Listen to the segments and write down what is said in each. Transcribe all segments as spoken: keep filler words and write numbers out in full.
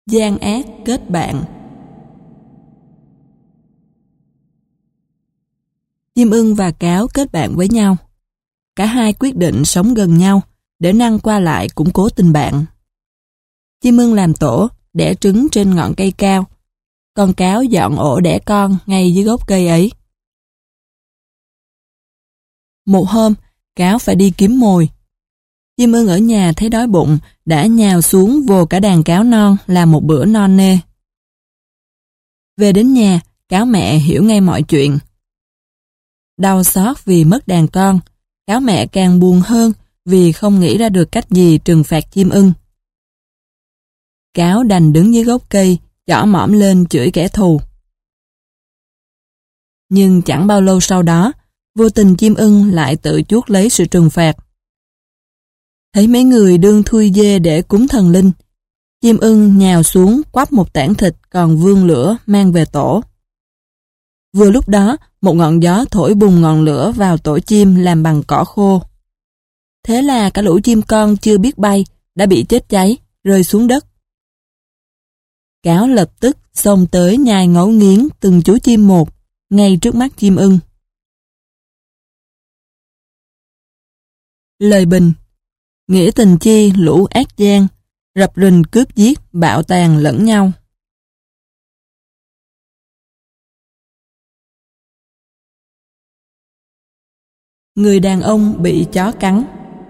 Gian ác kết bạn. Chim ưng và cáo kết bạn với nhau. Cả hai quyết định sống gần nhau để năng qua lại củng cố tình bạn. Chim ưng làm tổ, đẻ trứng trên ngọn cây cao, còn cáo dọn ổ đẻ con ngay dưới gốc cây ấy. Một hôm, cáo phải đi kiếm mồi. Chim ưng ở nhà thấy đói bụng, đã nhào xuống vồ cả đàn cáo non làm một bữa no nê. Về đến nhà, cáo mẹ hiểu ngay mọi chuyện. Đau xót vì mất đàn con, cáo mẹ càng buồn hơn vì không nghĩ ra được cách gì trừng phạt chim ưng. Cáo đành đứng dưới gốc cây, chỏ mõm lên chửi kẻ thù. Nhưng chẳng bao lâu sau đó, vô tình chim ưng lại tự chuốc lấy sự trừng phạt. Thấy mấy người đương thui dê để cúng thần linh, chim ưng nhào xuống quắp một tảng thịt còn vương lửa mang về tổ. Vừa lúc đó, một ngọn gió thổi bùng ngọn lửa vào tổ chim làm bằng cỏ khô. Thế là cả lũ chim con chưa biết bay đã bị chết cháy, rơi xuống đất. Cáo lập tức xông tới nhai ngấu nghiến từng chú chim một, ngay trước mắt chim ưng. Lời bình: nghĩa tình chi lũ ác gian, rập rình cướp giết, bạo tàn lẫn nhau. Người đàn ông bị chó cắn.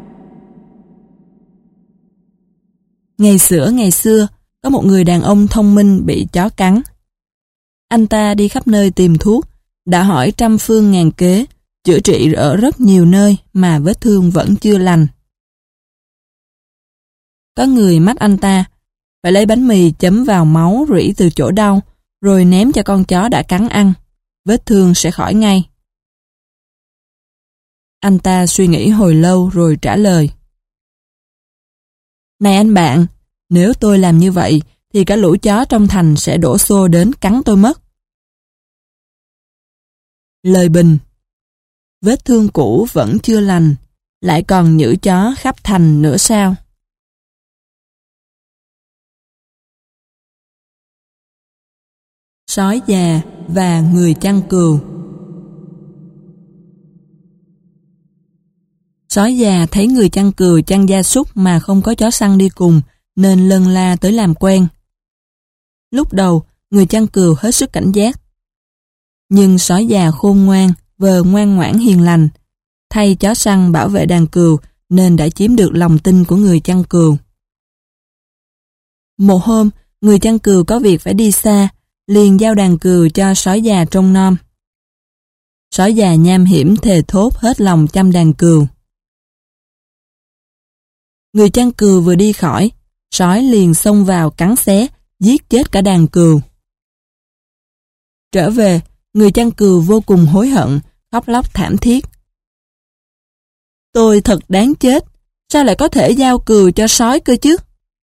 Ngày xửa ngày xưa, có một người đàn ông thông minh bị chó cắn. Anh ta đi khắp nơi tìm thuốc, đã hỏi trăm phương ngàn kế, chữa trị ở rất nhiều nơi mà vết thương vẫn chưa lành. Có người mách anh ta phải lấy bánh mì chấm vào máu rỉ từ chỗ đau, rồi ném cho con chó đã cắn ăn, vết thương sẽ khỏi ngay. Anh ta suy nghĩ hồi lâu rồi trả lời: Này anh bạn, nếu tôi làm như vậy thì cả lũ chó trong thành sẽ đổ xô đến cắn tôi mất. Lời bình: vết thương cũ vẫn chưa lành, lại còn nhử chó khắp thành nữa sao? Sói già và người chăn cừu. Sói già thấy người chăn cừu chăn gia súc mà không có chó săn đi cùng, nên lân la tới làm quen. Lúc đầu, người chăn cừu hết sức cảnh giác. Nhưng sói già khôn ngoan, vờ ngoan ngoãn hiền lành, thay chó săn bảo vệ đàn cừu nên đã chiếm được lòng tin của người chăn cừu. Một hôm, người chăn cừu có việc phải đi xa, liền giao đàn cừu cho sói già trông nom. Sói già nham hiểm thề thốt hết lòng chăm đàn cừu. Người chăn cừu vừa đi khỏi, sói liền xông vào cắn xé, giết chết cả đàn cừu. Trở về, người chăn cừu vô cùng hối hận, khóc lóc thảm thiết. Tôi thật đáng chết, sao lại có thể giao cừu cho sói cơ chứ?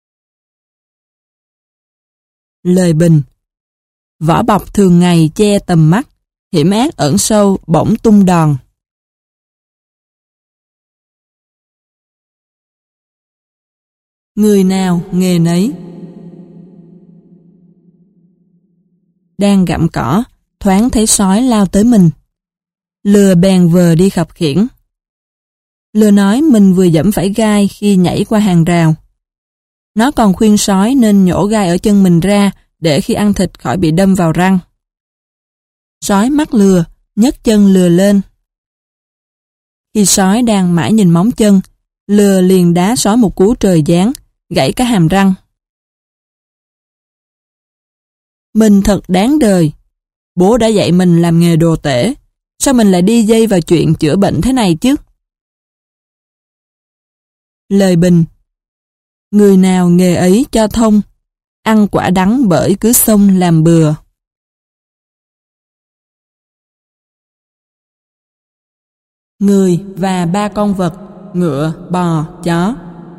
Lời bình: vỏ bọc thường ngày che tầm mắt, hiểm ác ẩn sâu bỗng tung đòn. Người nào nghề nấy. Đang gặm cỏ, thoáng thấy sói lao tới mình. Lừa bèn vờ đi khập khiễng. Lừa nói mình vừa dẫm phải gai khi nhảy qua hàng rào. Nó còn khuyên sói nên nhổ gai ở chân mình ra để khi ăn thịt khỏi bị đâm vào răng. Sói mắc lừa, nhấc chân lừa lên. Khi sói đang mãi nhìn móng chân, lừa liền đá sói một cú trời giáng, gãy cả hàm răng. Mình thật đáng đời. Bố đã dạy mình làm nghề đồ tể, sao mình lại đi dây vào chuyện chữa bệnh thế này chứ? Lời bình: người nào nghề ấy cho thông, ăn quả đắng bởi cứ xông làm bừa. Người và ba con vật, ngựa, bò, chó.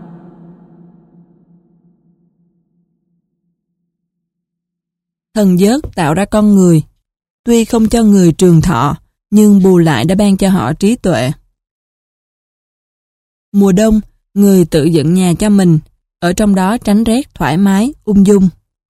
Thần giớt tạo ra con người, tuy không cho người trường thọ, nhưng bù lại đã ban cho họ trí tuệ. Mùa đông, người tự dựng nhà cho mình, ở trong đó tránh rét thoải mái, ung dung.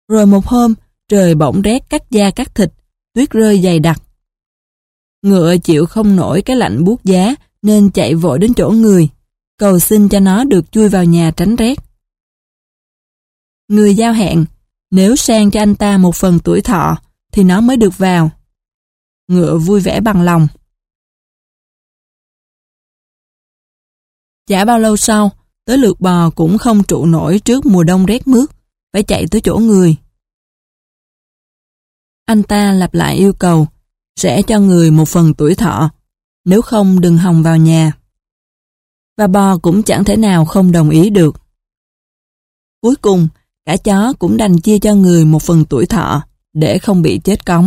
Rồi một hôm, trời bỗng rét cắt da cắt thịt, tuyết rơi dày đặc. Ngựa chịu không nổi cái lạnh buốt giá nên chạy vội đến chỗ người, cầu xin cho nó được chui vào nhà tránh rét. Người giao hẹn, nếu sang cho anh ta một phần tuổi thọ thì nó mới được vào. Ngựa vui vẻ bằng lòng. Chả bao lâu sau, tới lượt bò cũng không trụ nổi trước mùa đông rét mướt, phải chạy tới chỗ người. Anh ta lặp lại yêu cầu, sẽ cho người một phần tuổi thọ, nếu không đừng hòng vào nhà. Và bò cũng chẳng thể nào không đồng ý được. Cuối cùng, cả chó cũng đành chia cho người một phần tuổi thọ, để không bị chết cóng.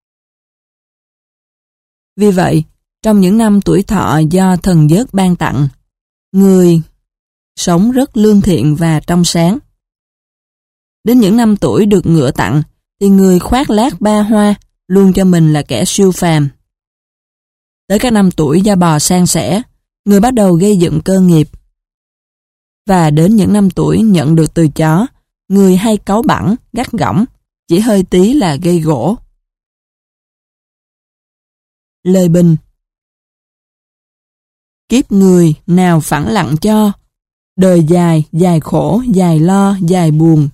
Vì vậy, trong những năm tuổi thọ do thần giớt ban tặng, người sống rất lương thiện và trong sáng. Đến những năm tuổi được ngựa tặng, thì người khoác lác ba hoa, luôn cho mình là kẻ siêu phàm. Tới các năm tuổi do bò san sẻ, người bắt đầu gây dựng cơ nghiệp. Và đến những năm tuổi nhận được từ chó, người hay cáu bẳn, gắt gỏng, chỉ hơi tí là gây gỗ. Lời bình: kiếp người nào phẳng lặng cho, đời dài, dài khổ, dài lo, dài buồn.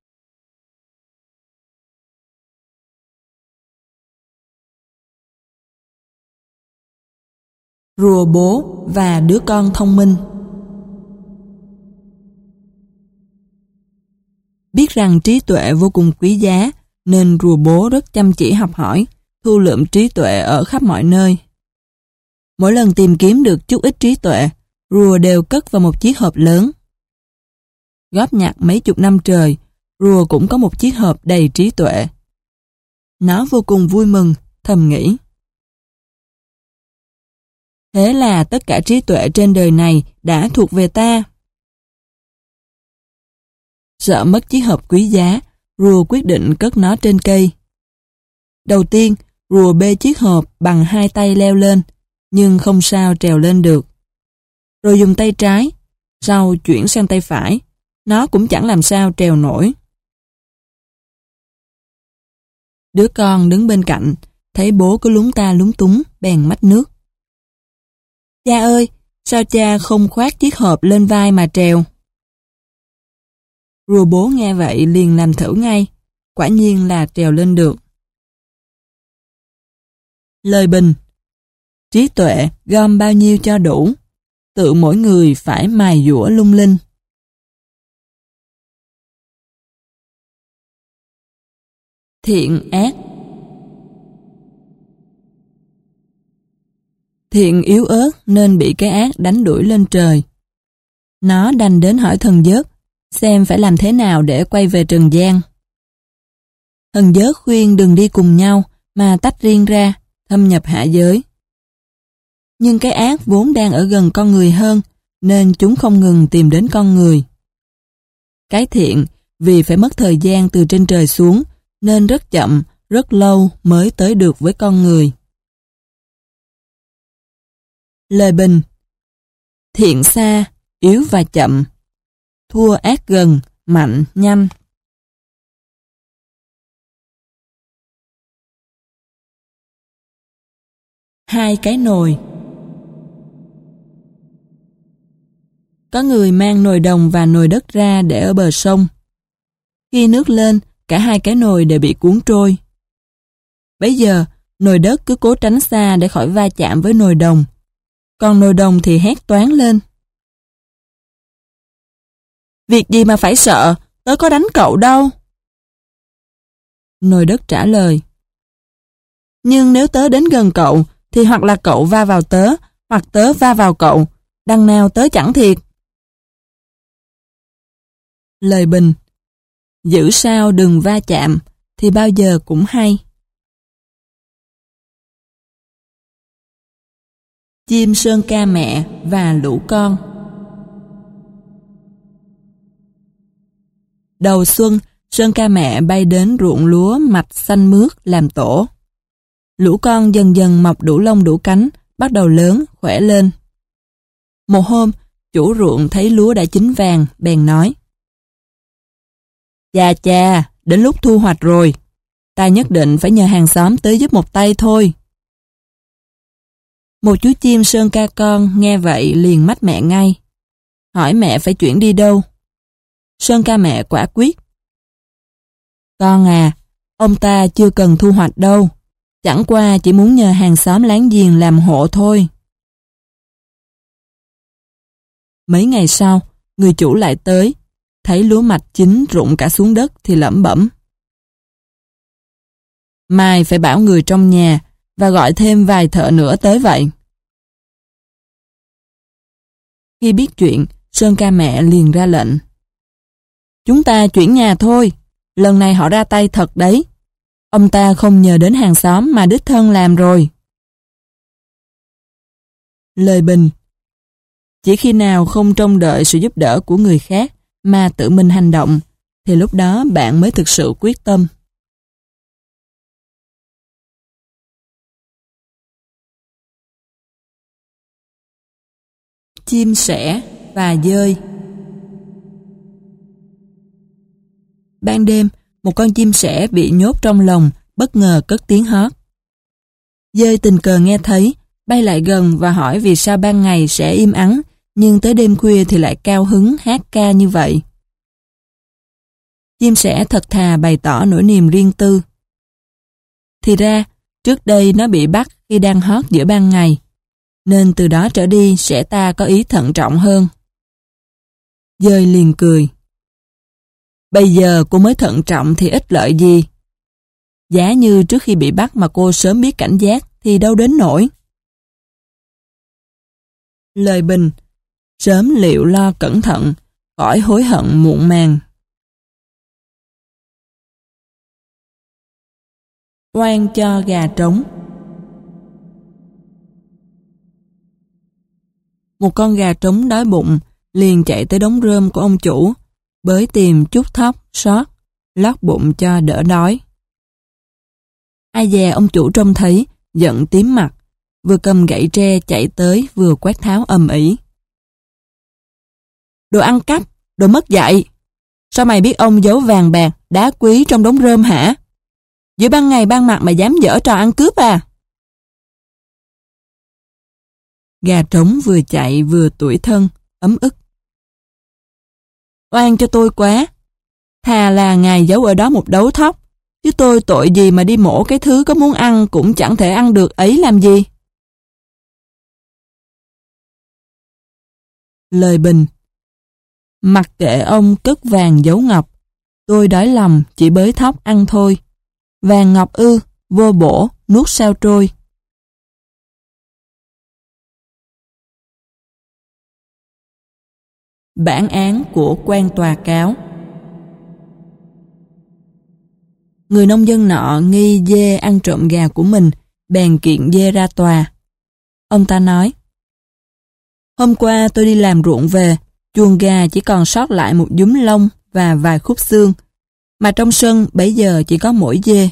Rùa bố và đứa con thông minh. Biết rằng trí tuệ vô cùng quý giá, nên rùa bố rất chăm chỉ học hỏi, thu lượm trí tuệ ở khắp mọi nơi. Mỗi lần tìm kiếm được chút ít trí tuệ, rùa đều cất vào một chiếc hộp lớn. Góp nhặt mấy chục năm trời, rùa cũng có một chiếc hộp đầy trí tuệ. Nó vô cùng vui mừng, thầm nghĩ: thế là tất cả trí tuệ trên đời này đã thuộc về ta. Sợ mất chiếc hộp quý giá, rùa quyết định cất nó trên cây. Đầu tiên, rùa bê chiếc hộp bằng hai tay leo lên, nhưng không sao trèo lên được. Rồi dùng tay trái, sau chuyển sang tay phải, nó cũng chẳng làm sao trèo nổi. Đứa con đứng bên cạnh, thấy bố cứ lúng ta lúng túng, bèn mách nước: cha ơi, sao cha không khoác chiếc hộp lên vai mà trèo? Rùa bố nghe vậy liền làm thử ngay, quả nhiên là trèo lên được. Lời bình: trí tuệ gom bao nhiêu cho đủ, tự mỗi người phải mài dũa lung linh. Thiện ác. Thiện yếu ớt nên bị cái ác đánh đuổi lên trời. Nó đành đến hỏi thần giớt, xem phải làm thế nào để quay về trần gian. Thần giớt khuyên đừng đi cùng nhau, mà tách riêng ra, thâm nhập hạ giới. Nhưng cái ác vốn đang ở gần con người hơn, nên chúng không ngừng tìm đến con người. Cái thiện, vì phải mất thời gian từ trên trời xuống, nên rất chậm, rất lâu mới tới được với con người. Lời bình: thiện xa, yếu và chậm, thua ác gần, mạnh, nhanh. Hai cái nồi. Có người mang nồi đồng và nồi đất ra để ở bờ sông. Khi nước lên, cả hai cái nồi đều bị cuốn trôi. Bấy giờ, nồi đất cứ cố tránh xa để khỏi va chạm với nồi đồng. Còn nồi đồng thì hét toáng lên: việc gì mà phải sợ, tớ có đánh cậu đâu. Nồi đất trả lời: nhưng nếu tớ đến gần cậu, thì hoặc là cậu va vào tớ, hoặc tớ va vào cậu, đằng nào tớ chẳng thiệt. Lời bình: giữ sao đừng va chạm, thì bao giờ cũng hay. Chim sơn ca mẹ và lũ con. Đầu xuân, sơn ca mẹ bay đến ruộng lúa mạch xanh mướt làm tổ. Lũ con dần dần mọc đủ lông đủ cánh, bắt đầu lớn, khỏe lên. Một hôm, chủ ruộng thấy lúa đã chín vàng, bèn nói: chà chà, đến lúc thu hoạch rồi. Ta nhất định phải nhờ hàng xóm tới giúp một tay thôi. Một chú chim sơn ca con nghe vậy liền mách mẹ ngay. Hỏi mẹ phải chuyển đi đâu. Sơn ca mẹ quả quyết. Con à, ông ta chưa cần thu hoạch đâu. Chẳng qua chỉ muốn nhờ hàng xóm láng giềng làm hộ thôi. Mấy ngày sau, người chủ lại tới. Thấy lúa mạch chín rụng cả xuống đất thì lẩm bẩm. Mai phải bảo người trong nhà và gọi thêm vài thợ nữa tới vậy. Khi biết chuyện, Sơn ca mẹ liền ra lệnh. Chúng ta chuyển nhà thôi, lần này họ ra tay thật đấy. Ông ta không nhờ đến hàng xóm mà đích thân làm rồi. Lời bình. Chỉ khi nào không trông đợi sự giúp đỡ của người khác mà tự mình hành động, thì lúc đó bạn mới thực sự quyết tâm. Chim sẻ và dơi. Ban đêm, một con chim sẻ bị nhốt trong lồng, bất ngờ cất tiếng hót. Dơi tình cờ nghe thấy, bay lại gần và hỏi vì sao ban ngày sẽ im ắng, nhưng tới đêm khuya thì lại cao hứng hát ca như vậy. Chim sẻ thật thà bày tỏ nỗi niềm riêng tư. Thì ra, trước đây nó bị bắt khi đang hót giữa ban ngày, nên từ đó trở đi sẻ ta có ý thận trọng hơn. Dơi liền cười. Bây giờ cô mới thận trọng thì ích lợi gì? Giá như trước khi bị bắt mà cô sớm biết cảnh giác thì đâu đến nỗi. Lời bình. Sớm liệu lo cẩn thận, khỏi hối hận muộn màng. Oan cho gà trống. Một con gà trống đói bụng liền chạy tới đống rơm của ông chủ, bới tìm chút thóc, sót, lót bụng cho đỡ đói. Ai dè ông chủ trông thấy, giận tím mặt, vừa cầm gậy tre chạy tới vừa quát tháo ầm ĩ. Đồ ăn cắp, đồ mất dạy. Sao mày biết ông giấu vàng bạc, đá quý trong đống rơm hả? Giữa ban ngày ban mặt mà dám dở trò ăn cướp à? Gà trống vừa chạy vừa tủi thân, ấm ức. Oan cho tôi quá. Thà là ngài giấu ở đó một đấu thóc, chứ tôi tội gì mà đi mổ cái thứ có muốn ăn cũng chẳng thể ăn được ấy làm gì. Lời bình. Mặc kệ ông cất vàng giấu ngọc, tôi đói lòng chỉ bới thóc ăn thôi. Vàng ngọc ư, vô bổ, nuốt sao trôi. Bản án của quan tòa cáo. Người nông dân nọ nghi dê ăn trộm gà của mình, bèn kiện dê ra tòa. Ông ta nói, hôm qua tôi đi làm ruộng về, chuồng gà chỉ còn sót lại một dúm lông và vài khúc xương, mà trong sân bấy giờ chỉ có mỗi dê.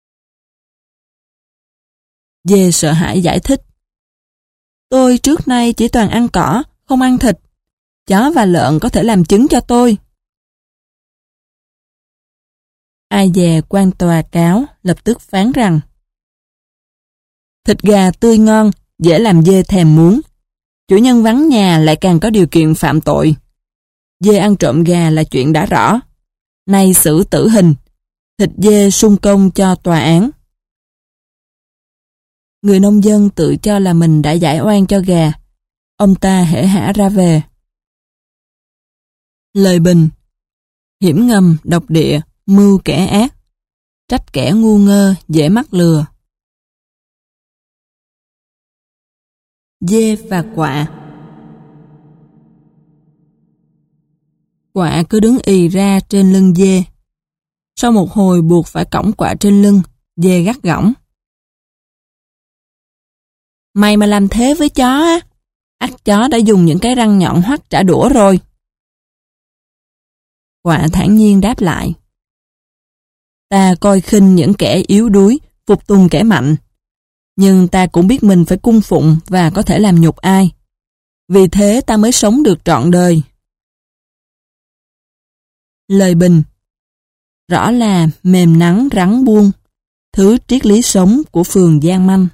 Dê sợ hãi giải thích, tôi trước nay chỉ toàn ăn cỏ, không ăn thịt. Chó và lợn có thể làm chứng cho tôi. Ai dè quan tòa cáo lập tức phán rằng, thịt gà tươi ngon, dễ làm dê thèm muốn. Chủ nhân vắng nhà lại càng có điều kiện phạm tội. Dê ăn trộm gà là chuyện đã rõ. Nay xử tử hình, thịt dê sung công cho tòa án. Người nông dân tự cho là mình đã giải oan cho gà. Ông ta hễ hả ra về. Lời bình. Hiểm ngầm, độc địa, mưu kẻ ác. Trách kẻ ngu ngơ, dễ mắc lừa. Dê và quạ. Quạ cứ đứng ì ra trên lưng dê. Sau một hồi buộc phải cõng quạ trên lưng, dê gắt gỏng. Mày mà làm thế với chó á, ắt chó đã dùng những cái răng nhọn hoắt trả đũa rồi. Quạ thản nhiên đáp lại. Ta coi khinh những kẻ yếu đuối, phục tùng kẻ mạnh. Nhưng ta cũng biết mình phải cung phụng và có thể làm nhục ai. Vì thế ta mới sống được trọn đời. Lời bình. rõ là mềm nắng rắn buông, thứ triết lý sống của phường Giang Manh.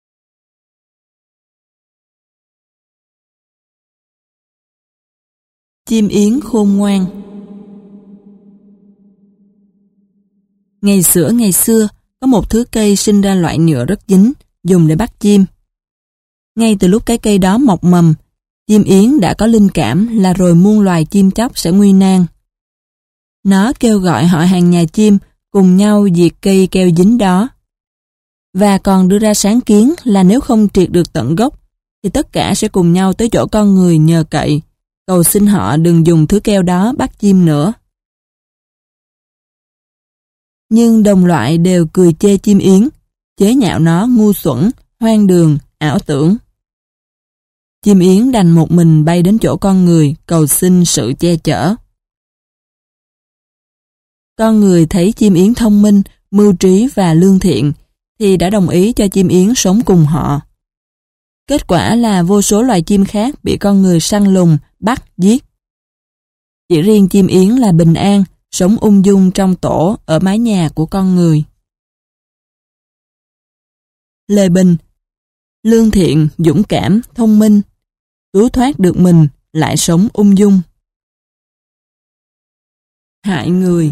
Chim yến khôn ngoan. Ngày xưa ngày xưa, có một thứ cây sinh ra loại nhựa rất dính, dùng để bắt chim. Ngay từ lúc cái cây đó mọc mầm, chim yến đã có linh cảm là rồi muôn loài chim chóc sẽ nguy nan. Nó kêu gọi họ hàng nhà chim cùng nhau diệt cây keo dính đó. Và còn đưa ra sáng kiến là nếu không triệt được tận gốc, thì tất cả sẽ cùng nhau tới chỗ con người nhờ cậy, cầu xin họ đừng dùng thứ keo đó bắt chim nữa. Nhưng đồng loại đều cười chê chim yến, chế nhạo nó ngu xuẩn, hoang đường, ảo tưởng. Chim yến đành một mình bay đến chỗ con người, cầu xin sự che chở. Con người thấy chim yến thông minh, mưu trí và lương thiện, thì đã đồng ý cho chim yến sống cùng họ. Kết quả là vô số loài chim khác bị con người săn lùng, bắt, giết. Chỉ riêng chim yến là bình an, sống ung dung trong tổ ở mái nhà của con người. Lời bình: lương thiện, dũng cảm, thông minh, cứu thoát được mình, lại sống ung dung. Hại người.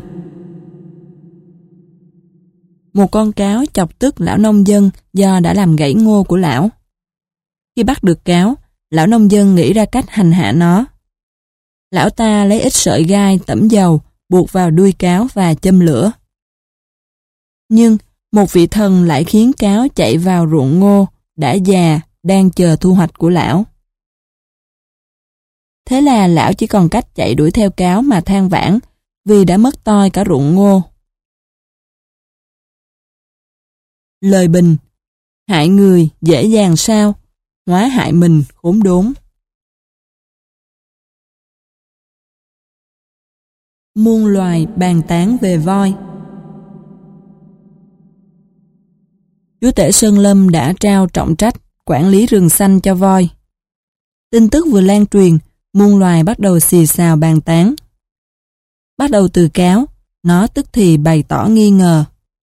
Một con cáo chọc tức lão nông dân do đã làm gãy ngô của lão. Khi bắt được cáo, lão nông dân nghĩ ra cách hành hạ nó. Lão ta lấy ít sợi gai tẩm dầu, buộc vào đuôi cáo và châm lửa. Nhưng một vị thần lại khiến cáo chạy vào ruộng ngô đã già, đang chờ thu hoạch của lão. Thế là lão chỉ còn cách chạy đuổi theo cáo mà than vãn vì đã mất toi cả ruộng ngô. Lời bình: hại người dễ dàng sao, hóa hại mình khốn đốn. Muôn loài bàn tán về voi. Chúa tể Sơn Lâm đã trao trọng trách quản lý rừng xanh cho voi. Tin tức vừa lan truyền, muôn loài bắt đầu xì xào bàn tán. Bắt đầu từ cáo, nó tức thì bày tỏ nghi ngờ.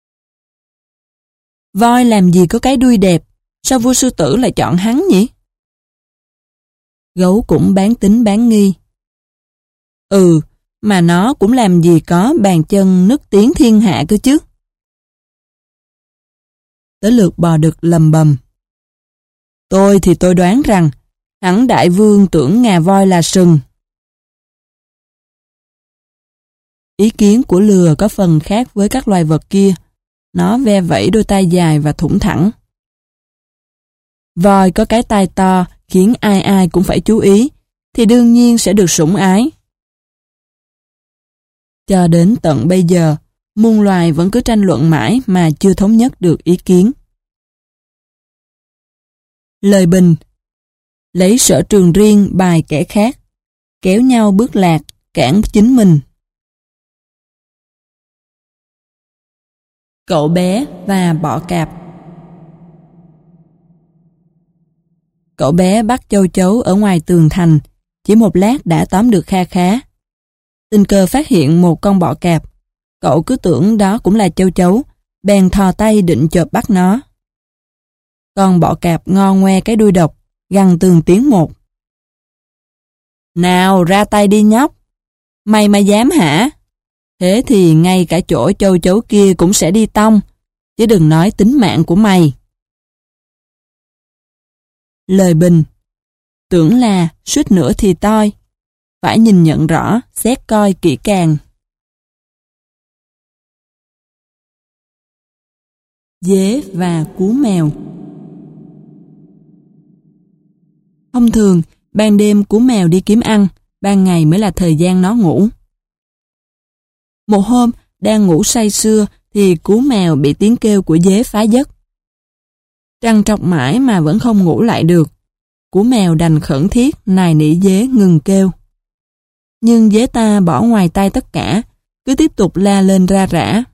Voi làm gì có cái đuôi đẹp, sao vua sư tử lại chọn hắn nhỉ? Gấu cũng bán tính bán nghi. Ừ, mà nó cũng làm gì có bàn chân nức tiếng thiên hạ cơ chứ. Tới lượt bò đực lầm bầm. Tôi thì tôi đoán rằng hẳn đại vương tưởng ngà voi là sừng. Ý kiến của lừa có phần khác với các loài vật kia. Nó ve vẫy đôi tai dài và thủng thẳng. Voi có cái tai to khiến ai ai cũng phải chú ý, thì đương nhiên sẽ được sủng ái. Cho đến tận bây giờ, muôn loài vẫn cứ tranh luận mãi mà chưa thống nhất được ý kiến. Lời bình: lấy sở trường riêng bài kẻ khác, kéo nhau bước lạc, cản chính mình. Cậu bé và bọ cạp. Cậu bé bắt châu chấu ở ngoài tường thành, chỉ một lát đã tóm được kha khá. Tình cờ phát hiện một con bọ cạp, cậu cứ tưởng đó cũng là châu chấu, bèn thò tay định chộp bắt nó. Con bọ cạp ngo ngoe cái đuôi độc, gằn từng tiếng một. Nào ra tay đi nhóc, mày mà dám hả? Thế thì ngay cả chỗ châu chấu kia cũng sẽ đi tong, chứ đừng nói tính mạng của mày. Lời bình: tưởng là suýt nữa thì toi, phải nhìn nhận rõ, xét coi kỹ càng. Dế và cú mèo. Thông thường, ban đêm cú mèo đi kiếm ăn, ban ngày mới là thời gian nó ngủ. Một hôm, đang ngủ say sưa thì cú mèo bị tiếng kêu của dế phá giấc. Trằn trọc mãi mà vẫn không ngủ lại được. Cú mèo đành khẩn thiết nài nỉ dế ngừng kêu. Nhưng dế ta bỏ ngoài tai tất cả, cứ tiếp tục la lên ra rã.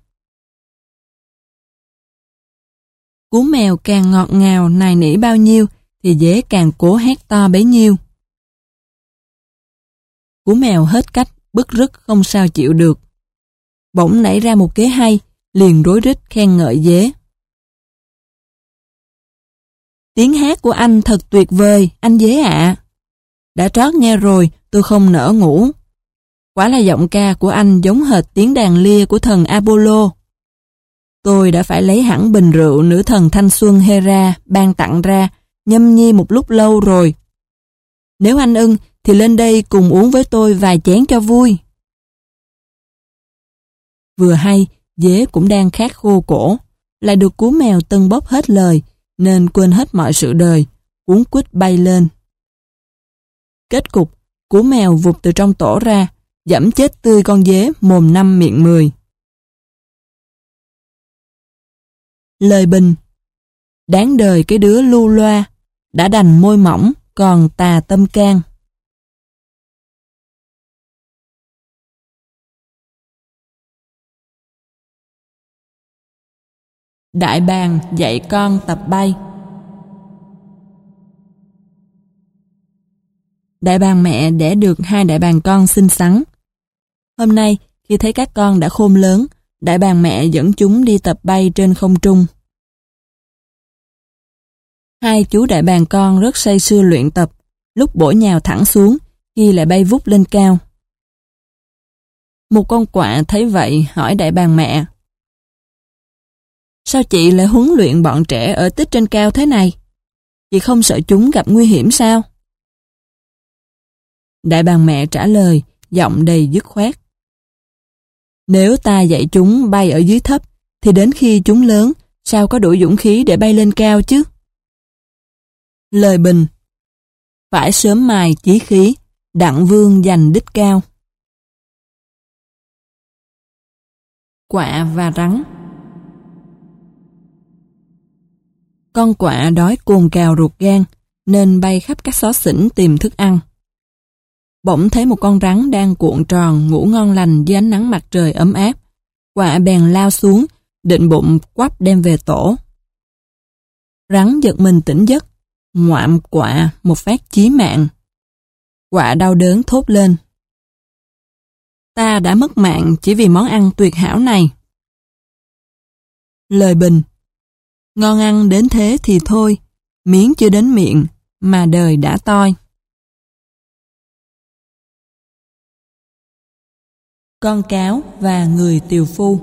Cú mèo càng ngọt ngào nài nỉ bao nhiêu thì dế càng cố hét to bấy nhiêu. Cú mèo hết cách, bứt rứt không sao chịu được. bỗng nảy ra một kế hay, liền rối rít khen ngợi dế. Tiếng hát của anh thật tuyệt vời, anh dế ạ. Đã trót nghe rồi, tôi không nỡ ngủ. Quả là giọng ca của anh giống hệt tiếng đàn lia của thần Apollo. Tôi đã phải lấy hẳn bình rượu nữ thần thanh xuân Hera ban tặng ra, nhâm nhi một lúc lâu rồi. Nếu anh ưng thì lên đây cùng uống với tôi vài chén cho vui. Vừa hay, dế cũng đang khát khô cổ, lại được cú mèo tâng bốc hết lời, nên quên hết mọi sự đời, cuống quýt bay lên. Kết cục, cú mèo vụt từ trong tổ ra, giẫm chết tươi con dế mồm năm miệng mười. Lời bình: đáng đời cái đứa lưu loa, đã đành môi mỏng, còn tà tâm can. Đại bàng dạy con tập bay. Đại bàng mẹ đẻ được hai đại bàng con xinh xắn. Hôm nay, khi thấy các con đã khôn lớn, đại bàng mẹ dẫn chúng đi tập bay trên không trung. Hai chú đại bàng con rất say sưa luyện tập, lúc bổ nhào thẳng xuống, khi lại bay vút lên cao. Một con quạ thấy vậy hỏi đại bàng mẹ: sao chị lại huấn luyện bọn trẻ ở tích trên cao thế này? Chị không sợ chúng gặp nguy hiểm sao? Đại bàng mẹ trả lời, giọng đầy dứt khoát: nếu ta dạy chúng bay ở dưới thấp, thì đến khi chúng lớn, sao có đủ dũng khí để bay lên cao chứ? Lời bình: phải sớm mài chí khí, đặng vương giành đích cao. Quạ và rắn. Con quạ đói cồn cào ruột gan, nên bay khắp các xó xỉnh tìm thức ăn. Bỗng thấy một con rắn đang cuộn tròn ngủ ngon lành dưới ánh nắng mặt trời ấm áp. Quạ bèn lao xuống, định bụng quắp đem về tổ. Rắn giật mình tỉnh giấc, ngoạm quạ một phát chí mạng. Quạ đau đớn thốt lên: ta đã mất mạng chỉ vì món ăn tuyệt hảo này. Lời bình: ngon ăn đến thế thì thôi, miếng chưa đến miệng, mà đời đã toi. Con cáo và người tiều phu.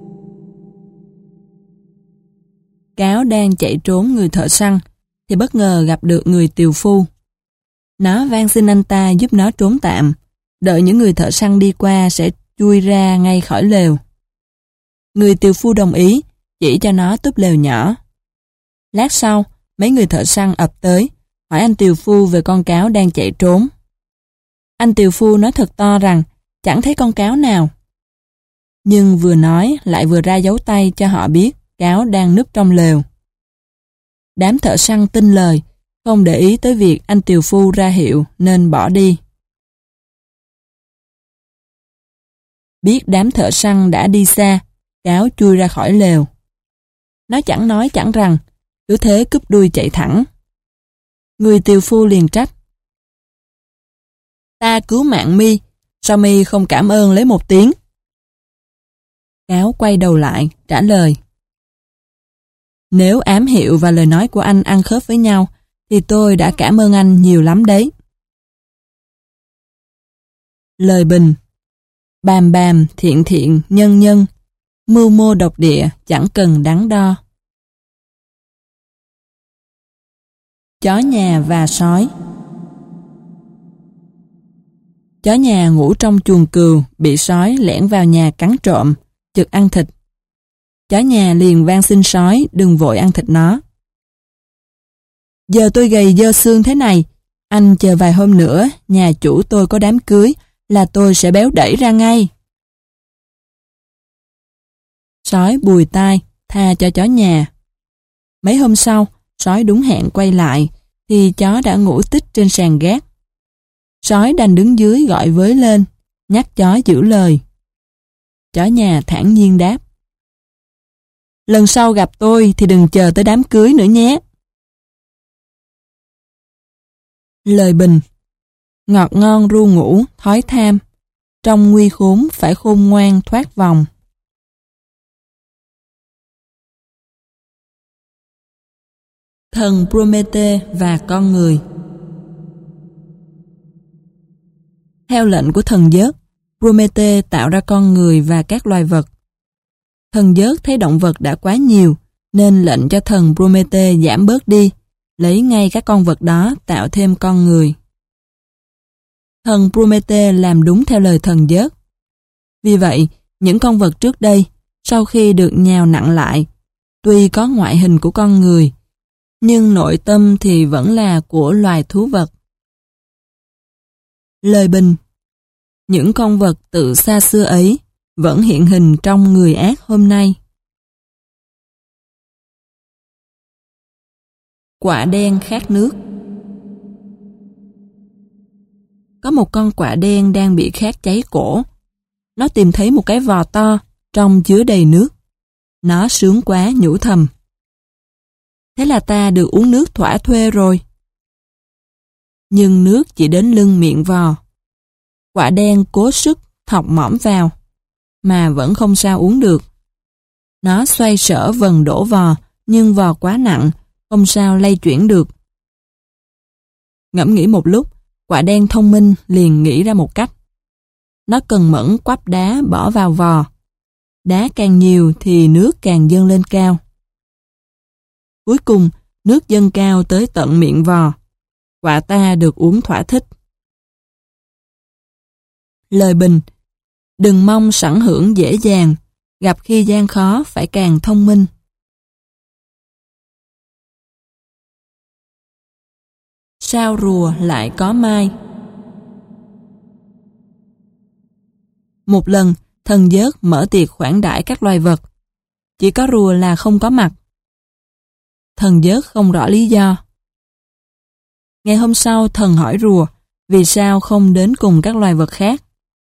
Cáo đang chạy trốn người thợ săn, thì bất ngờ gặp được người tiều phu. Nó van xin anh ta giúp nó trốn tạm, đợi những người thợ săn đi qua sẽ chui ra ngay khỏi lều. Người tiều phu đồng ý, chỉ cho nó túp lều nhỏ. Lát sau, mấy người thợ săn ập tới, hỏi anh tiều phu về con cáo đang chạy trốn. Anh tiều phu nói thật to rằng chẳng thấy con cáo nào. Nhưng vừa nói lại vừa ra dấu tay cho họ biết cáo đang núp trong lều. Đám thợ săn tin lời, không để ý tới việc anh tiều phu ra hiệu nên bỏ đi. Biết đám thợ săn đã đi xa, cáo chui ra khỏi lều. Nó chẳng nói chẳng rằng, cứ thế cúp đuôi chạy thẳng. Người tiều phu liền trách: ta cứu mạng mi, sao mi không cảm ơn lấy một tiếng? Cáo quay đầu lại, trả lời: nếu ám hiệu và lời nói của anh ăn khớp với nhau, thì tôi đã cảm ơn anh nhiều lắm đấy. Lời bình: bàm bàm, thiện thiện, nhân nhân, mưu mô độc địa, chẳng cần đắn đo. Chó nhà và sói. Chó nhà ngủ trong chuồng cừu, bị sói lẻn vào nhà cắn trộm, chực ăn thịt. Chó nhà liền van xin sói đừng vội ăn thịt nó. Giờ tôi gầy dơ xương thế này, anh chờ vài hôm nữa, nhà chủ tôi có đám cưới, là tôi sẽ béo đẩy ra ngay. Sói bùi tai, tha cho chó nhà. Mấy hôm sau, sói đúng hẹn quay lại, thì chó đã ngủ tích trên sàn gác. Sói đành đứng dưới gọi với lên, nhắc chó giữ lời. Chó nhà thản nhiên đáp: lần sau gặp tôi thì đừng chờ tới đám cưới nữa nhé. Lời bình: ngọt ngon ru ngủ, thói tham. trong nguy khốn phải khôn ngoan thoát vòng. Thần Promete và con người. Theo lệnh của thần Zeus, Promete tạo ra con người và các loài vật. Thần Zeus thấy động vật đã quá nhiều, nên lệnh cho thần Promete giảm bớt đi, lấy ngay các con vật đó tạo thêm con người. Thần Promete làm đúng theo lời thần Zeus. Vì vậy, những con vật trước đây, sau khi được nhào nặn lại, tuy có ngoại hình của con người, nhưng nội tâm thì vẫn là của loài thú vật. Lời bình: những con vật từ xa xưa ấy vẫn hiện hình trong người ác hôm nay. Quạ đen khát nước. Có một con quạ đen đang bị khát cháy cổ. Nó tìm thấy một cái vò to, trong chứa đầy nước. Nó sướng quá nhủ thầm: thế là ta được uống nước thỏa thuê rồi. Nhưng nước chỉ đến lưng miệng vò. Quạ đen cố sức thọc mõm vào, mà vẫn không sao uống được. Nó xoay sở vần đổ vò, nhưng vò quá nặng, không sao lay chuyển được. Ngẫm nghĩ một lúc, quạ đen thông minh liền nghĩ ra một cách. Nó cần mẫn quắp đá bỏ vào vò. Đá càng nhiều thì nước càng dâng lên cao. Cuối cùng, nước dâng cao tới tận miệng vò. Quạ ta được uống thỏa thích. Lời bình: đừng mong sẵn hưởng dễ dàng, gặp khi gian khó phải càng thông minh. Sao rùa lại có mai? Một lần, thần Zeus mở tiệc khoản đãi các loài vật. Chỉ có rùa là không có mặt. Thần Zeus không rõ lý do. Ngày hôm sau, thần hỏi rùa vì sao không đến cùng các loài vật khác.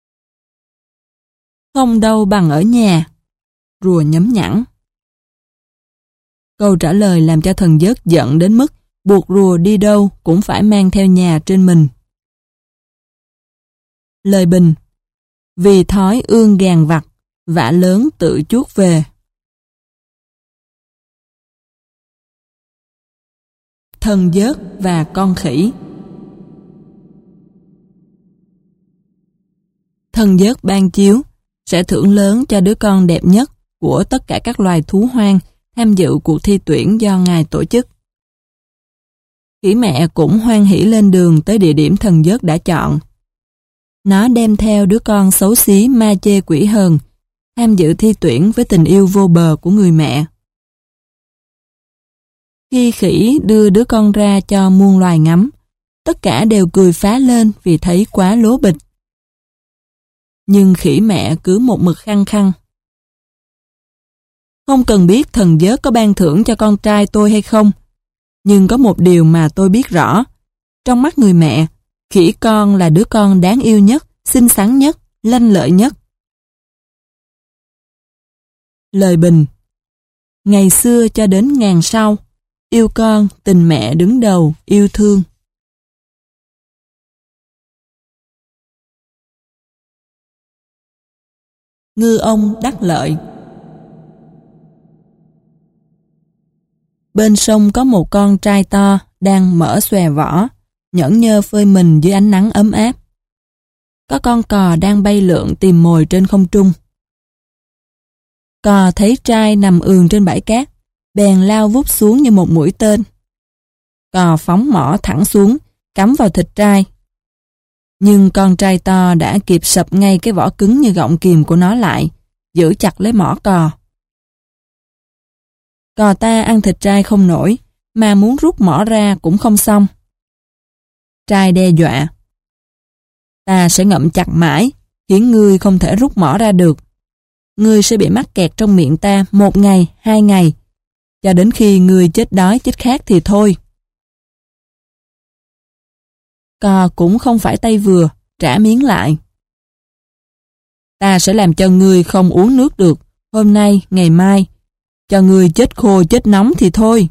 Không đâu bằng ở nhà, rùa nhấm nhẵn. Câu trả lời làm cho thần Zeus giận đến mức buộc rùa đi đâu cũng phải mang theo nhà trên mình. Lời bình: vì thói ương gàn vặt, vả lớn tự chuốc về. Thần Zeus và con khỉ. Thần Zeus ban chiếu sẽ thưởng lớn cho đứa con đẹp nhất của tất cả các loài thú hoang tham dự cuộc thi tuyển do Ngài tổ chức. Khỉ mẹ cũng hoan hỉ lên đường tới địa điểm thần Zeus đã chọn. Nó đem theo đứa con xấu xí ma chê quỷ hờn, tham dự thi tuyển với tình yêu vô bờ của người mẹ. Khi khỉ đưa đứa con ra cho muôn loài ngắm, tất cả đều cười phá lên vì thấy quá lố bịch. Nhưng khỉ mẹ cứ một mực khăng khăng: không cần biết thần Zeus có ban thưởng cho con trai tôi hay không, nhưng có một điều mà tôi biết rõ. Trong mắt người mẹ, khỉ con là đứa con đáng yêu nhất, xinh xắn nhất, lanh lợi nhất. Lời bình: ngày xưa cho đến ngàn sau, yêu con tình mẹ đứng đầu yêu thương. Ngư ông đắc lợi. Bên sông có một con trai to đang mở xòe vỏ, nhẫn nhơ phơi mình dưới ánh nắng ấm áp. Có con cò đang bay lượn tìm mồi trên không trung. Cò thấy trai nằm ườn trên bãi cát, bèn lao vút xuống như một mũi tên. Cò phóng mỏ thẳng xuống, cắm vào thịt trai. Nhưng con trai to đã kịp sập ngay cái vỏ cứng như gọng kìm của nó lại, giữ chặt lấy mỏ cò. Cò ta ăn thịt trai không nổi, mà muốn rút mỏ ra cũng không xong. Trai đe dọa: ta sẽ ngậm chặt mãi, khiến ngươi không thể rút mỏ ra được. Ngươi sẽ bị mắc kẹt trong miệng ta một ngày, hai ngày, cho đến khi ngươi chết đói chết khát thì thôi. Cò cũng không phải tay vừa, trả miếng lại: ta sẽ làm cho ngươi không uống nước được, hôm nay, ngày mai, cho ngươi chết khô chết nóng thì thôi.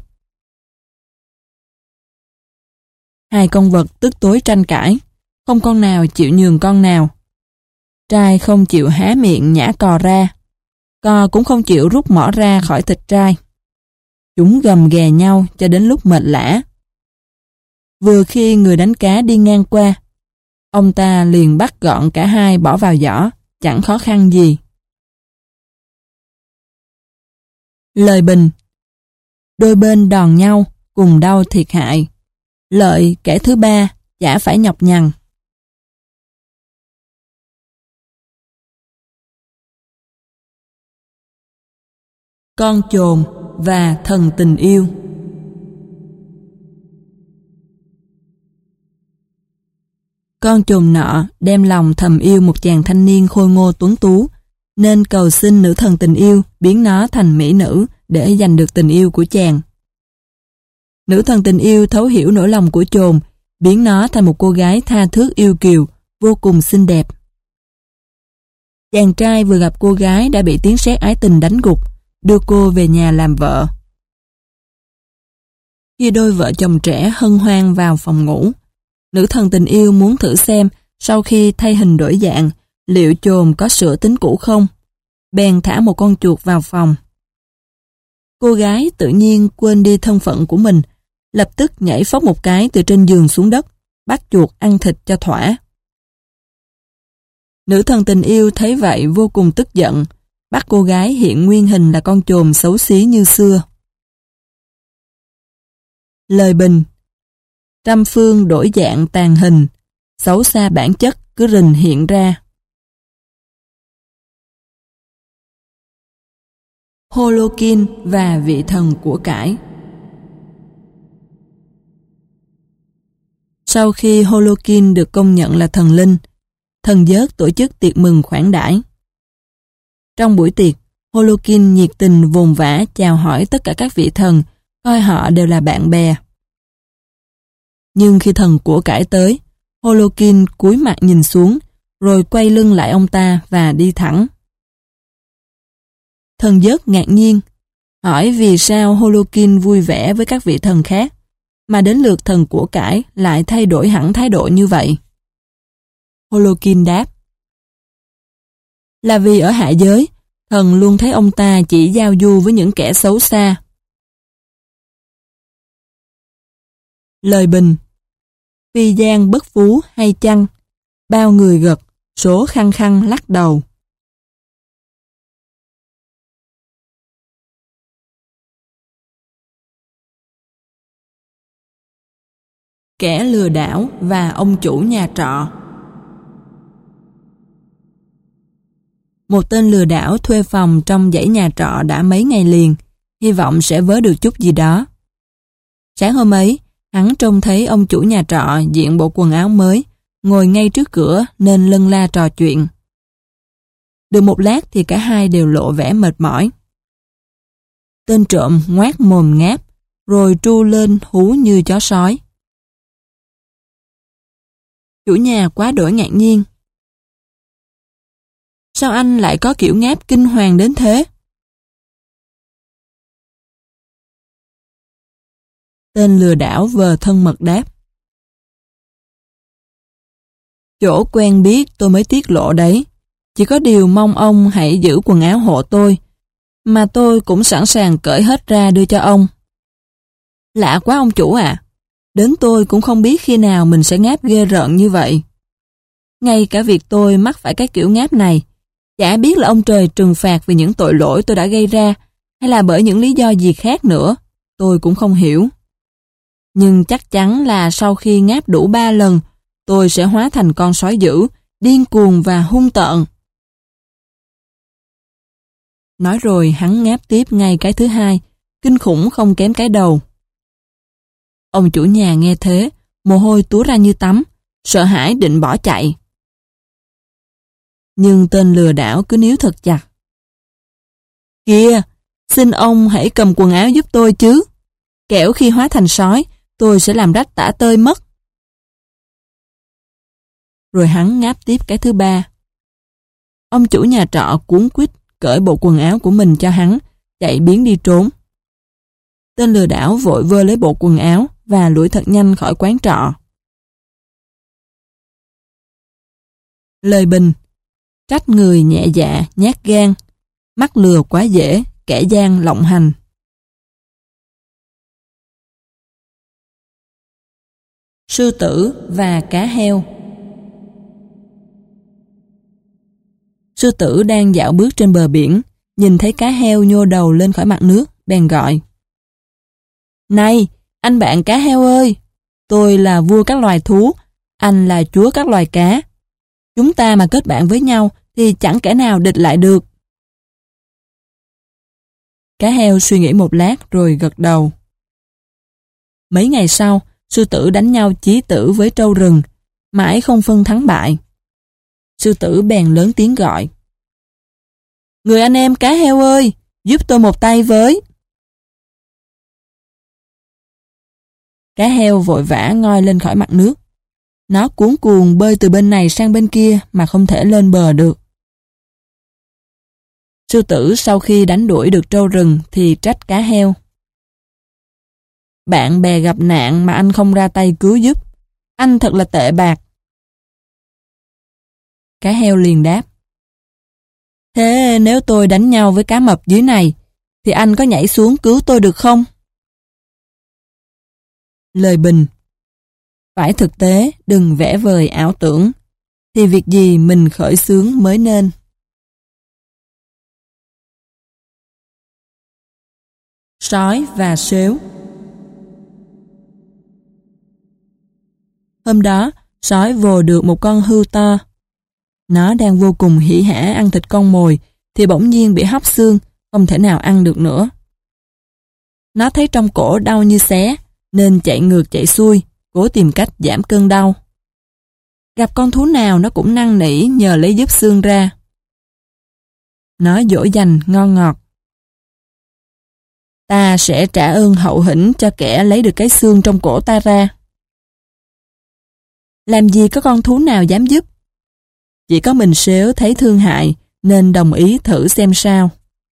Hai con vật tức tối tranh cãi, không con nào chịu nhường con nào. Trai không chịu há miệng nhả cò ra. Cò cũng không chịu rút mỏ ra khỏi thịt trai. Chúng gầm ghè nhau cho đến lúc mệt lả. Vừa khi người đánh cá đi ngang qua, ông ta liền bắt gọn cả hai bỏ vào giỏ, chẳng khó khăn gì. Lời bình: đôi bên đòn nhau, cùng đau thiệt hại. Lợi kẻ thứ ba, chả phải nhọc nhằn. Con chồn và thần tình yêu. Con chồn nọ đem lòng thầm yêu một chàng thanh niên khôi ngô tuấn tú, nên cầu xin nữ thần tình yêu biến nó thành mỹ nữ để giành được tình yêu của chàng. Nữ thần tình yêu thấu hiểu nỗi lòng của chồn, biến nó thành một cô gái tha thước yêu kiều, vô cùng xinh đẹp. Chàng trai vừa gặp cô gái đã bị tiếng sét ái tình đánh gục, đưa cô về nhà làm vợ. Khi đôi vợ chồng trẻ hân hoan vào phòng ngủ, nữ thần tình yêu muốn thử xem sau khi thay hình đổi dạng, liệu chồn có sửa tính cũ không, bèn thả một con chuột vào phòng. Cô gái tự nhiên quên đi thân phận của mình, lập tức nhảy phóc một cái từ trên giường xuống đất, bắt chuột ăn thịt cho thỏa. Nữ thần tình yêu thấy vậy vô cùng tức giận, bắt cô gái hiện nguyên hình là con chồn xấu xí như xưa. Lời bình: trăm phương đổi dạng tàn hình, xấu xa bản chất cứ rình hiện ra. Holokin và vị thần của cải. Sau khi Holokin được công nhận là thần linh, thần giớt tổ chức tiệc mừng khoản đãi. Trong buổi tiệc, Holokin nhiệt tình vồn vã chào hỏi tất cả các vị thần, coi họ đều là bạn bè. Nhưng khi thần của cải tới, Holokin cúi mặt nhìn xuống, rồi quay lưng lại ông ta và đi thẳng. Thần giớt ngạc nhiên, hỏi vì sao Holokin vui vẻ với các vị thần khác, mà đến lượt thần của cải lại thay đổi hẳn thái độ như vậy. Holokin đáp: là vì ở hạ giới, thần luôn thấy ông ta chỉ giao du với những kẻ xấu xa. Lời bình: phi gian bất phú hay chăng, bao người gật, số khăng khăng lắc đầu. Kẻ lừa đảo và ông chủ nhà trọ. Một tên lừa đảo thuê phòng trong dãy nhà trọ đã mấy ngày liền, hy vọng sẽ vớ được chút gì đó. Sáng hôm ấy, hắn trông thấy ông chủ nhà trọ diện bộ quần áo mới, ngồi ngay trước cửa nên lân la trò chuyện. Được một lát thì cả hai đều lộ vẻ mệt mỏi. Tên trộm ngoác mồm ngáp, rồi tru lên hú như chó sói. Chủ nhà quá đổi ngạc nhiên. Sao anh lại có kiểu ngáp kinh hoàng đến thế? Tên lừa đảo vờ thân mật đáp: chỗ quen biết tôi mới tiết lộ đấy. Chỉ có điều mong ông hãy giữ quần áo hộ tôi, mà tôi cũng sẵn sàng cởi hết ra đưa cho ông. Lạ quá ông chủ ạ. À. Đến tôi cũng không biết khi nào mình sẽ ngáp ghê rợn như vậy. Ngay cả việc tôi mắc phải cái kiểu ngáp này, chả biết là ông trời trừng phạt vì những tội lỗi tôi đã gây ra, hay là bởi những lý do gì khác nữa, tôi cũng không hiểu. Nhưng chắc chắn là sau khi ngáp đủ ba lần, tôi sẽ hóa thành con sói dữ, điên cuồng và hung tợn. Nói rồi hắn ngáp tiếp ngay cái thứ hai, kinh khủng không kém cái đầu. Ông chủ nhà nghe thế, mồ hôi túa ra như tắm, sợ hãi định bỏ chạy. Nhưng tên lừa đảo cứ níu thật chặt. Kìa, xin ông hãy cầm quần áo giúp tôi chứ. Kẻo khi hóa thành sói, tôi sẽ làm rách tả tơi mất. Rồi hắn ngáp tiếp cái thứ ba. Ông chủ nhà trọ cuống quýt cởi bộ quần áo của mình cho hắn, chạy biến đi trốn. Tên lừa đảo vội vơ lấy bộ quần áo và lủi thật nhanh khỏi quán trọ. Lời bình: trách người nhẹ dạ, nhát gan, mắc lừa quá dễ, kẻ gian lộng hành. Sư tử và cá heo. Sư tử đang dạo bước trên bờ biển, nhìn thấy cá heo nhô đầu lên khỏi mặt nước, bèn gọi. Này, anh bạn cá heo ơi! Tôi là vua các loài thú, anh là chúa các loài cá. Chúng ta mà kết bạn với nhau thì chẳng kẻ nào địch lại được. Cá heo suy nghĩ một lát rồi gật đầu. Mấy ngày sau, sư tử đánh nhau chí tử với trâu rừng, mãi không phân thắng bại. Sư tử bèn lớn tiếng gọi. Người anh em cá heo ơi, giúp tôi một tay với. Cá heo vội vã ngoi lên khỏi mặt nước. Nó cuống cuồng bơi từ bên này sang bên kia mà không thể lên bờ được. Sư tử sau khi đánh đuổi được trâu rừng thì trách cá heo. Bạn bè gặp nạn mà anh không ra tay cứu giúp. Anh thật là tệ bạc. Cá heo liền đáp. Thế nếu tôi đánh nhau với cá mập dưới này, thì anh có nhảy xuống cứu tôi được không? Lời bình. Phải thực tế, đừng vẽ vời ảo tưởng, thì việc gì mình khởi xướng mới nên. Sói và sếu. Hôm đó, sói vồ được một con hươu to. Nó đang vô cùng hỉ hả ăn thịt con mồi, thì bỗng nhiên bị hóc xương, không thể nào ăn được nữa. Nó thấy trong cổ đau như xé, nên chạy ngược chạy xuôi, cố tìm cách giảm cơn đau. Gặp con thú nào nó cũng năn nỉ nhờ lấy giúp xương ra. Nó dỗ dành ngon ngọt. Ta sẽ trả ơn hậu hĩnh cho kẻ lấy được cái xương trong cổ ta ra. Làm gì có con thú nào dám giúp. Chỉ có mình sếu thấy thương hại nên đồng ý thử xem sao.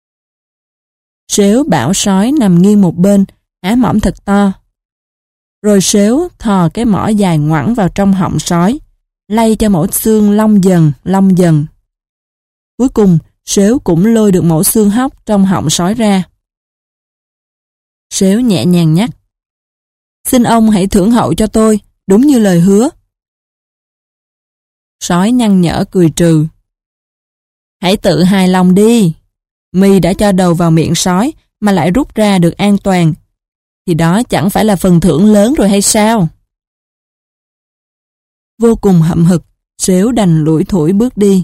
Sếu bảo sói nằm nghiêng một bên, há mỏm thật to. Rồi sếu thò cái mỏ dài ngoẵng vào trong họng sói, lay cho mẩu xương long dần, long dần. Cuối cùng, sếu cũng lôi được mẩu xương hóc trong họng sói ra. Sếu nhẹ nhàng nhắc. Xin ông hãy thưởng hậu cho tôi, đúng như lời hứa. Sói nhăn nhở cười trừ. Hãy tự hài lòng đi. Mi đã cho đầu vào miệng sói mà lại rút ra được an toàn. Thì đó chẳng phải là phần thưởng lớn rồi hay sao? Vô cùng hậm hực, sếu đành lủi thủi bước đi.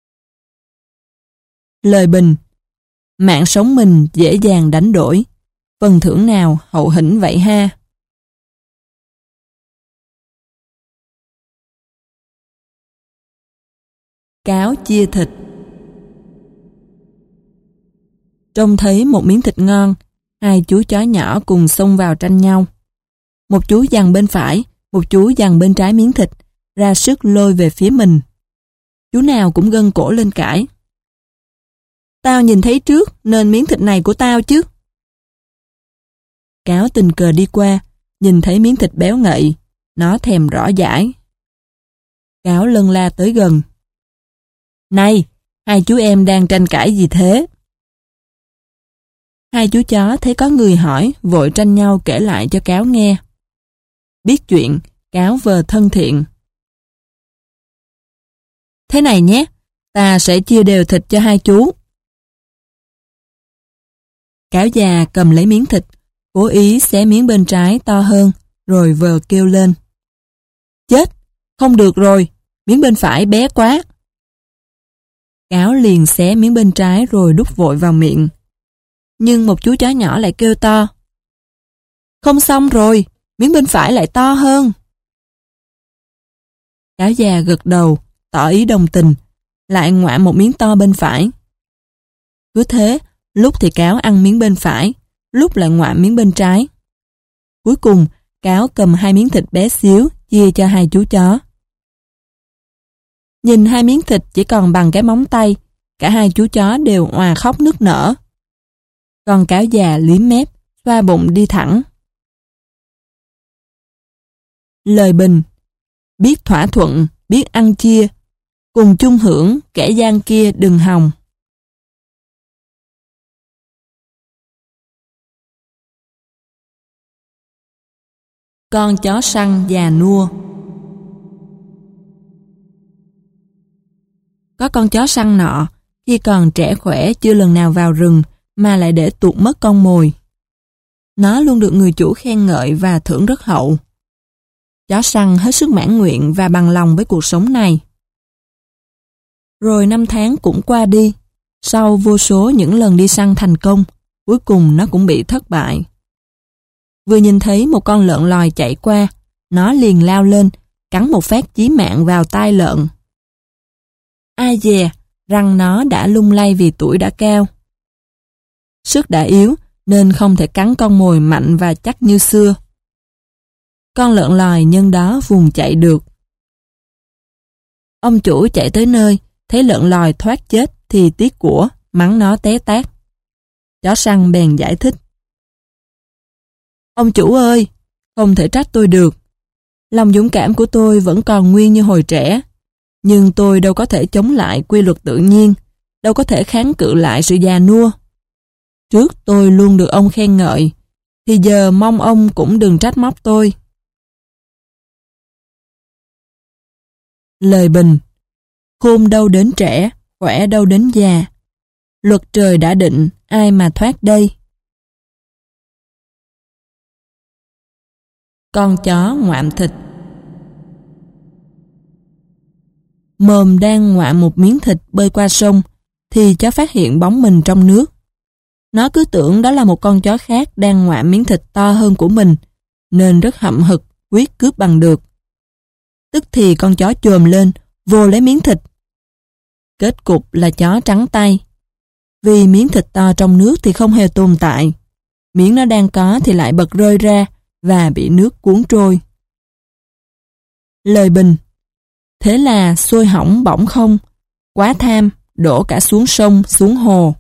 Lời bình. Mạng sống mình dễ dàng đánh đổi. Phần thưởng nào hậu hĩnh vậy ha? Cáo chia thịt. Trông thấy một miếng thịt ngon, hai chú chó nhỏ cùng xông vào tranh nhau. Một chú giằng bên phải, một chú giằng bên trái miếng thịt, ra sức lôi về phía mình. Chú nào cũng gân cổ lên cãi. Tao nhìn thấy trước nên miếng thịt này của tao chứ. Cáo tình cờ đi qua, nhìn thấy miếng thịt béo ngậy, nó thèm rõ dãi. Cáo lân la tới gần. Này, hai chú em đang tranh cãi gì thế? Hai chú chó thấy có người hỏi, vội tranh nhau kể lại cho Cáo nghe. Biết chuyện, Cáo vờ thân thiện. Thế này nhé, ta sẽ chia đều thịt cho hai chú. Cáo già cầm lấy miếng thịt, cố ý xé miếng bên trái to hơn, rồi vờ kêu lên. Chết, không được rồi, miếng bên phải bé quá. Cáo liền xé miếng bên trái rồi đút vội vào miệng. Nhưng một chú chó nhỏ lại kêu to. Không xong rồi, miếng bên phải lại to hơn. Cáo già gật đầu, tỏ ý đồng tình, lại ngoạm một miếng to bên phải. Cứ thế, lúc thì Cáo ăn miếng bên phải, lúc lại ngoạm miếng bên trái. Cuối cùng, Cáo cầm hai miếng thịt bé xíu, chia cho hai chú chó. Nhìn hai miếng thịt chỉ còn bằng cái móng tay, cả hai chú chó đều òa khóc nức nở. Con cáo già liếm mép, xoa bụng đi thẳng. Lời bình. Biết thỏa thuận, biết ăn chia, cùng chung hưởng, kẻ gian kia đừng hòng. Con chó săn già nua. Có con chó săn nọ, khi còn trẻ khỏe chưa lần nào vào rừng mà lại để tuột mất con mồi. Nó luôn được người chủ khen ngợi và thưởng rất hậu. Chó săn hết sức mãn nguyện và bằng lòng với cuộc sống này. Rồi năm tháng cũng qua đi, sau vô số những lần đi săn thành công, cuối cùng nó cũng bị thất bại. Vừa nhìn thấy một con lợn lòi chạy qua, nó liền lao lên, cắn một phát chí mạng vào tai lợn. Ai dè, răng nó đã lung lay vì tuổi đã cao. Sức đã yếu, nên không thể cắn con mồi mạnh và chắc như xưa. Con lợn lòi nhân đó vùng chạy được. Ông chủ chạy tới nơi, thấy lợn lòi thoát chết thì tiếc của, mắng nó té tát. Chó săn bèn giải thích. Ông chủ ơi, không thể trách tôi được. Lòng dũng cảm của tôi vẫn còn nguyên như hồi trẻ, nhưng tôi đâu có thể chống lại quy luật tự nhiên, đâu có thể kháng cự lại sự già nua. Trước tôi luôn được ông khen ngợi, thì giờ mong ông cũng đừng trách móc tôi. Lời bình: khôn đâu đến trẻ, khỏe đâu đến già. Luật trời đã định, ai mà thoát đây. Con chó ngoạm thịt. Mồm đang ngoạm một miếng thịt bơi qua sông, thì chó phát hiện bóng mình trong nước. Nó cứ tưởng đó là một con chó khác đang ngoạm miếng thịt to hơn của mình, nên rất hậm hực, quyết cướp bằng được. Tức thì con chó chồm lên, vô lấy miếng thịt. Kết cục là chó trắng tay. Vì miếng thịt to trong nước thì không hề tồn tại. Miếng nó đang có thì lại bật rơi ra và bị nước cuốn trôi. Lời bình: thế là xôi hỏng bỏng không, quá tham, đổ cả xuống sông, xuống hồ.